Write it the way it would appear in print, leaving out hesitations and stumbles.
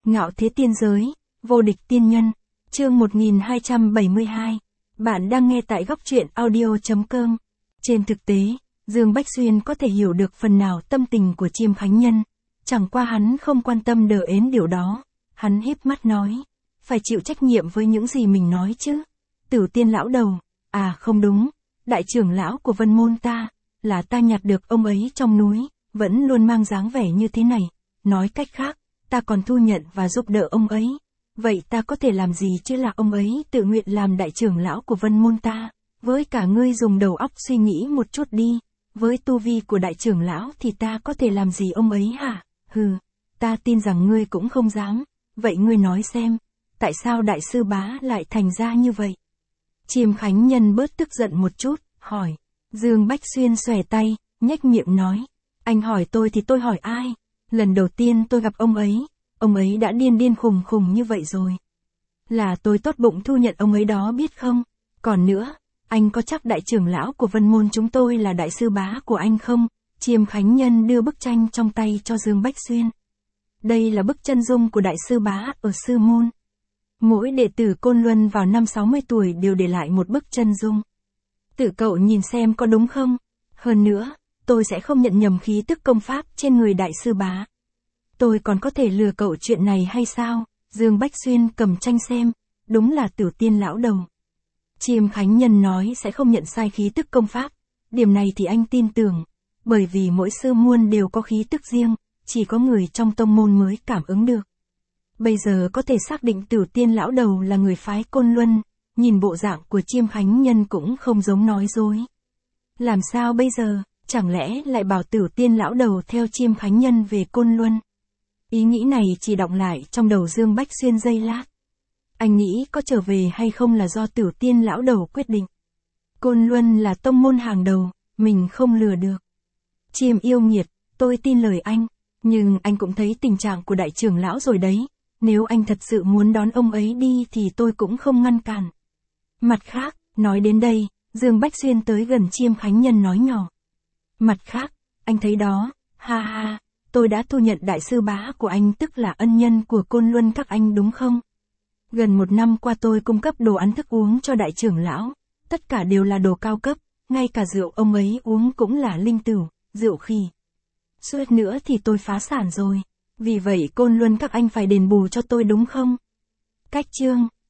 Ngạo thế tiên giới, vô địch tiên nhân, chương 1272. Bạn đang nghe tại góc truyện audio.com. Trên thực tế, Dương Bách Xuyên có thể hiểu được phần nào tâm tình của Chiêm Khánh Nhân. Chẳng qua hắn không quan tâm đờ ến điều đó. Hắn híp mắt nói, phải chịu trách nhiệm với những gì mình nói chứ. Tử tiên lão đầu, à không đúng, đại trưởng lão của Vân Môn ta, là ta nhặt được ông ấy trong núi, vẫn luôn mang dáng vẻ như thế này. Nói cách khác, ta còn thu nhận và giúp đỡ ông ấy. Vậy ta có thể làm gì chứ, là ông ấy tự nguyện làm đại trưởng lão của Vân Môn ta. Với cả ngươi dùng đầu óc suy nghĩ một chút đi. Với tu vi của đại trưởng lão thì ta có thể làm gì ông ấy hả? Hừ, ta tin rằng ngươi cũng không dám. Vậy ngươi nói xem, tại sao đại sư bá lại thành ra như vậy? Chiêm Khánh Nhân bớt tức giận một chút, hỏi. Dương Bách Xuyên xòe tay, nhếch miệng nói. Anh hỏi tôi thì tôi hỏi ai? Lần đầu tiên tôi gặp ông ấy đã điên khùng như vậy rồi. Là tôi tốt bụng thu nhận ông ấy đó biết không? Còn nữa, anh có chắc đại trưởng lão của Vân Môn chúng tôi là đại sư bá của anh không? Chiêm Khánh Nhân đưa bức tranh trong tay cho Dương Bách Xuyên. Đây là bức chân dung của đại sư bá ở sư môn. Mỗi đệ tử Côn Luân vào năm 60 tuổi đều để lại một bức chân dung. Tự cậu nhìn xem có đúng không? Hơn nữa, tôi sẽ không nhận nhầm khí tức công pháp trên người đại sư bá. Tôi còn có thể lừa cậu chuyện này hay sao? Dương Bách Xuyên cầm tranh xem, đúng là Tử tiên lão đầu. Chiêm Khánh Nhân nói sẽ không nhận sai khí tức công pháp. Điểm này thì anh tin tưởng, bởi vì mỗi sư môn đều có khí tức riêng, chỉ có người trong tông môn mới cảm ứng được. Bây giờ có thể xác định Tử tiên lão đầu là người phái Côn Luân, nhìn bộ dạng của Chiêm Khánh Nhân cũng không giống nói dối. Làm sao bây giờ, chẳng lẽ lại bảo Tử tiên lão đầu theo Chiêm Khánh Nhân về Côn Luân? Ý nghĩ này chỉ đọng lại trong đầu Dương Bách Xuyên giây lát. Anh nghĩ có trở về hay không là do Tử tiên lão đầu quyết định. Côn Luân là tông môn hàng đầu, mình không lừa được. Chiêm yêu nghiệt, tôi tin lời anh, nhưng anh cũng thấy tình trạng của đại trưởng lão rồi đấy. Nếu anh thật sự muốn đón ông ấy đi thì tôi cũng không ngăn cản. Mặt khác, nói đến đây, Dương Bách Xuyên tới gần Chiêm Khánh Nhân nói nhỏ. Mặt khác, anh thấy đó, ha ha, tôi đã thu nhận đại sư bá của anh, tức là ân nhân của Côn Luân các anh đúng không? Gần 1 năm qua tôi cung cấp đồ ăn thức uống cho đại trưởng lão, tất cả đều là đồ cao cấp, ngay cả rượu ông ấy uống cũng là linh tửu, rượu khỉ. Suýt nữa thì tôi phá sản rồi, vì vậy Côn Luân các anh phải đền bù cho tôi đúng không? Cách chương